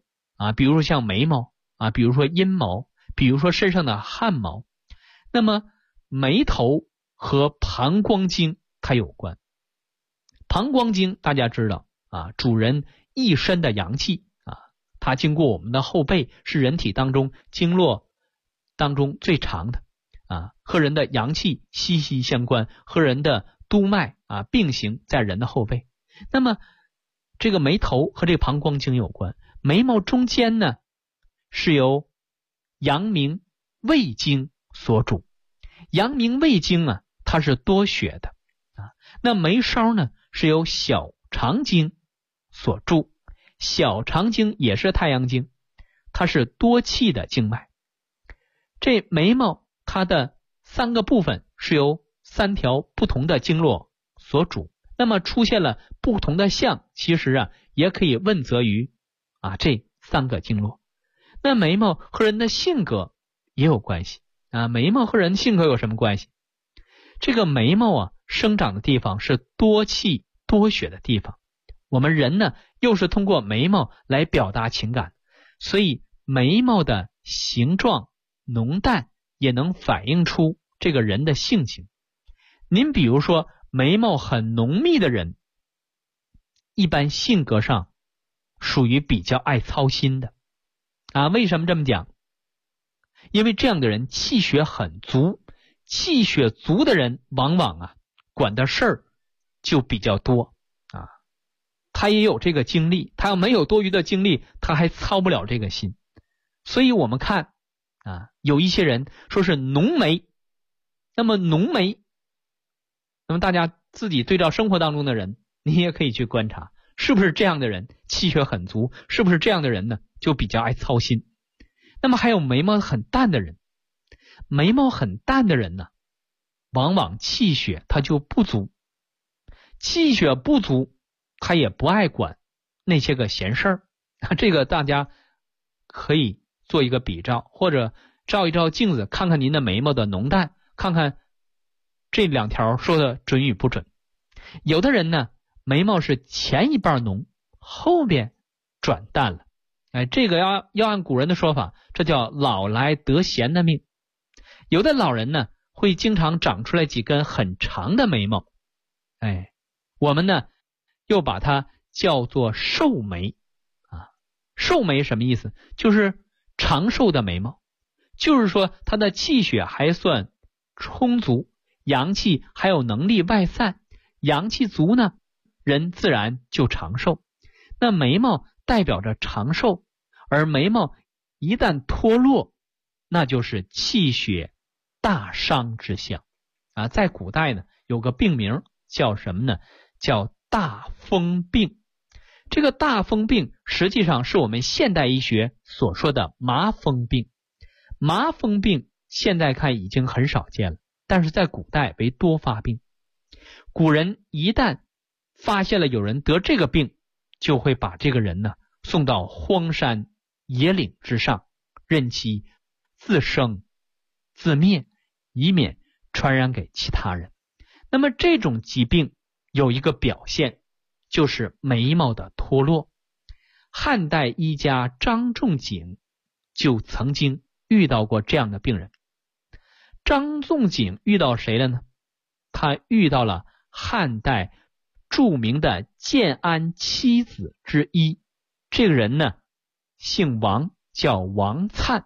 [SPEAKER 4] 啊，比如说像眉毛啊，比如说阴毛，比如说身上的汗毛。那么眉头和膀胱经它有关。膀胱经大家知道啊，主人一身的阳气啊，它经过我们的后背，是人体当中经络当中最长的啊，和人的阳气息息相关，和人的督脉啊并行在人的后背。那么这个眉头和这个膀胱经有关，眉毛中间呢是由阳明胃经所主。阳明胃经啊，它是多血的啊。那眉梢呢是由小肠经所助，小肠经也是太阳经，它是多气的经脉。这眉毛它的3个部分是由3条不同的经络所主。那么出现了不同的象，其实啊也可以问责于啊这3个经络。那眉毛和人的性格也有关系啊。眉毛和人性格有什么关系？这个眉毛啊生长的地方是多气多血的地方，我们人呢又是通过眉毛来表达情感，所以眉毛的形状浓淡也能反映出这个人的性情。您比如说眉毛很浓密的人，一般性格上属于比较爱操心的啊。为什么这么讲？因为这样的人气血很足，气血足的人往往啊管的事儿就比较多啊。他也有这个精力，他要没有多余的精力，他还操不了这个心。所以我们看啊，有一些人说是浓眉，那么浓眉，那么大家自己对照生活当中的人，你也可以去观察，是不是这样的人气血很足，是不是这样的人呢就比较爱操心。那么还有眉毛很淡的人，眉毛很淡的人呢，往往气血他就不足，气血不足他也不爱管那些个闲事儿。这个大家可以做一个比照，或者照一照镜子，看看您的眉毛的浓淡，看看这2条说的准与不准。有的人呢眉毛是前一半浓，后边转淡了，这个要按古人的说法，这叫老来得闲的命。有的老人呢会经常长出来几根很长的眉毛，我们呢又把它叫做寿眉啊。寿眉什么意思？就是长寿的眉毛，就是说它的气血还算充足，阳气还有能力外散，阳气足呢，人自然就长寿。那眉毛代表着长寿，而眉毛一旦脱落，那就是气血大伤之象啊。在古代呢有个病名叫什么呢？叫大风病。这个大风病实际上是我们现代医学所说的麻风病。麻风病现在看已经很少见了，但是在古代为多发病。古人一旦发现了有人得这个病，就会把这个人呢送到荒山野岭之上，任其自生自灭，以免传染给其他人。那么这种疾病有一个表现，就是眉毛的脱落。汉代医家张仲景就曾经遇到过这样的病人。张仲景遇到谁了呢？他遇到了汉代著名的建安七子之一，这个人呢姓王，叫王粲。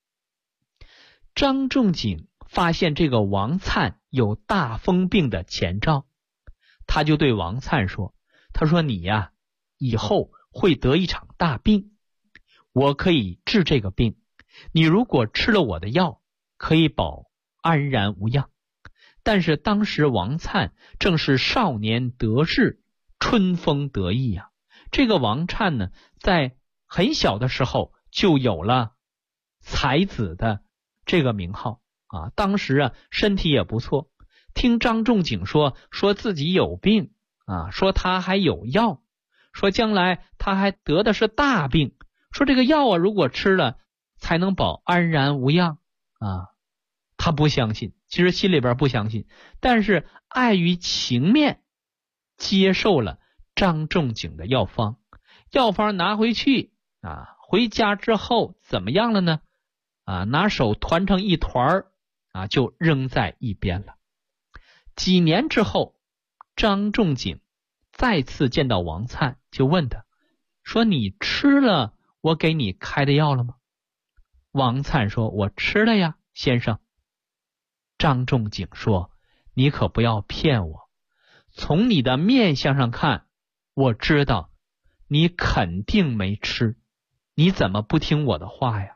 [SPEAKER 4] 张仲景发现这个王粲有大风病的前兆，他就对王粲说，他说你呀以后会得一场大病，我可以治这个病，你如果吃了我的药，可以保安然无恙。但是当时王粲正是少年得志，春风得意啊。这个王粲呢在很小的时候就有了才子的这个名号啊，当时啊身体也不错。听张仲景说自己有病啊，说他还有药，说将来他还得的是大病，说这个药啊如果吃了才能保安然无恙啊。他不相信，其实心里边不相信，但是碍于情面接受了张仲景的药方。药方拿回去啊， 回家之后怎么样了呢？拿手团成一团就扔在一边了。几年之后，张仲景再次见到王粲，就问他说，你吃了我给你开的药了吗？王粲说，我吃了呀，先生。张仲景说，你可不要骗我，从你的面相上看，我知道你肯定没吃，你怎么不听我的话呀？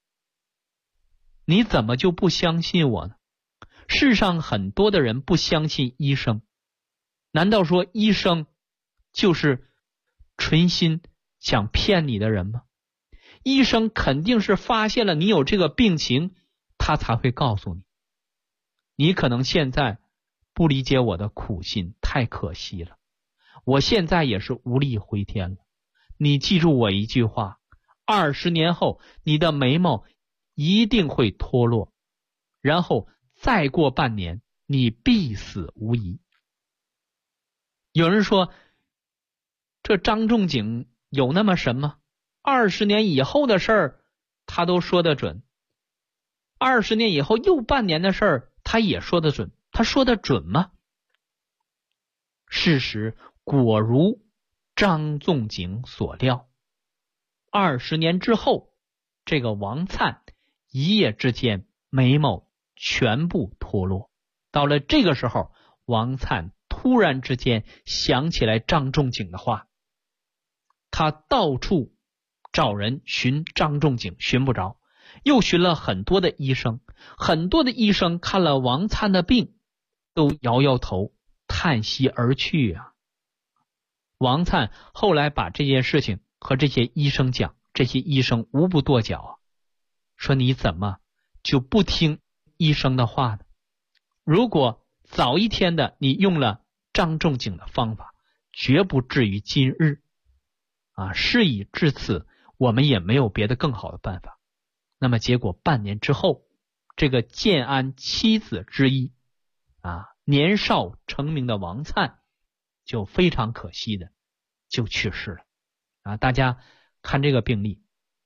[SPEAKER 4] 你怎么就不相信我呢？世上很多的人不相信医生，难道说医生就是存心想骗你的人吗？医生肯定是发现了你有这个病情，他才会告诉你。你可能现在不理解我的苦心，太可惜了。我现在也是无力回天了。你记住我一句话，20年后你的眉毛一定会脱落，然后再过半年你必死无疑。有人说，这张仲景有那么神吗？20年以后的事儿他都说得准，20年以后又半年的事儿他也说得准，他说得准吗？事实果如张仲景所料，20年之后，这个王粲一夜之间眉毛全部脱落。到了这个时候，王粲突然之间想起来张仲景的话，他到处找人寻张仲景，寻不着，又寻了很多的医生，很多的医生看了王粲的病，都摇摇头，叹息而去啊。王粲后来把这件事情和这些医生讲，这些医生无不跺脚说你怎么就不听医生的话呢？如果早一天的你用了张仲景的方法，绝不至于今日事已至此，我们也没有别的更好的办法。那么结果半年之后，这个建安七子之一年少成名的王粲就非常可惜的就去世了大家看这个病例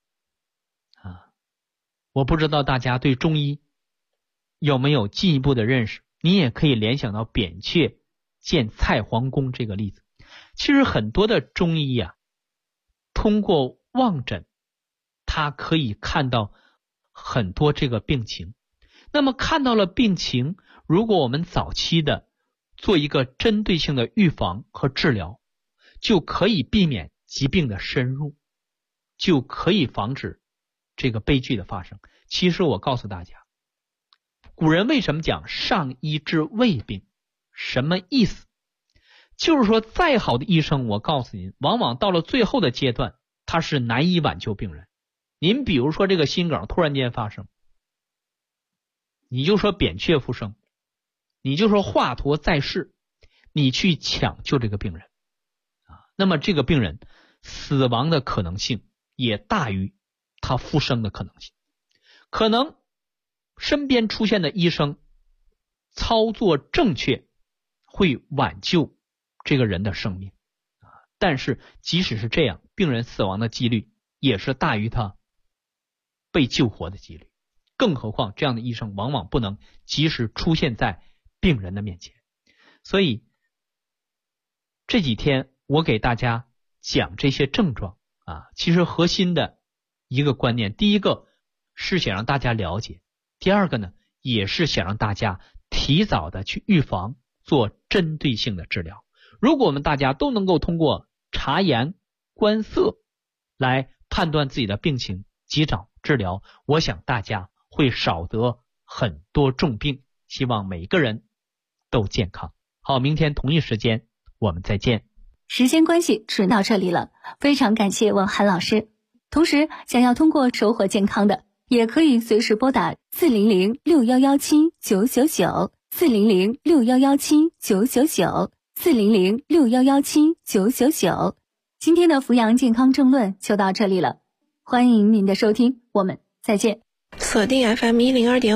[SPEAKER 4] 我不知道大家对中医有没有进一步的认识，你也可以联想到扁鹊见蔡桓公这个例子。其实很多的中医通过望诊，他可以看到很多这个病情。那么看到了病情，如果我们早期的做一个针对性的预防和治疗，就可以避免疾病的深入，就可以防止这个悲剧的发生。其实我告诉大家，古人为什么讲上医治未病，什么意思？就是说再好的医生，我告诉您，往往到了最后的阶段，他是难以挽救病人。您比如说这个心梗突然间发生，你就说扁鹊复生，你就说华佗在世，你去抢救这个病人那么这个病人死亡的可能性也大于他复生的可能性。可能身边出现的医生操作正确，会挽救这个人的生命但是即使是这样，病人死亡的几率也是大于他被救活的几率。更何况这样的医生往往不能及时出现在病人的面前。所以这几天我给大家讲这些症状其实核心的一个观念，第一个是想让大家了解，第二个呢，也是想让大家提早的去预防，做针对性的治疗。如果我们大家都能够通过察言观色来判断自己的病情，及早治疗，我想大家会少得很多重病。希望每个人都健康。好，明天同一时间我们再见。
[SPEAKER 3] 时间关系只到这里了，非常感谢文涵老师。同时想要通过收获健康的，也可以随时拨打400611799 400611799 400611799。今天的扶阳健康政论就到这里了，欢迎您的收听，我们再见。
[SPEAKER 6] 锁定FM102.5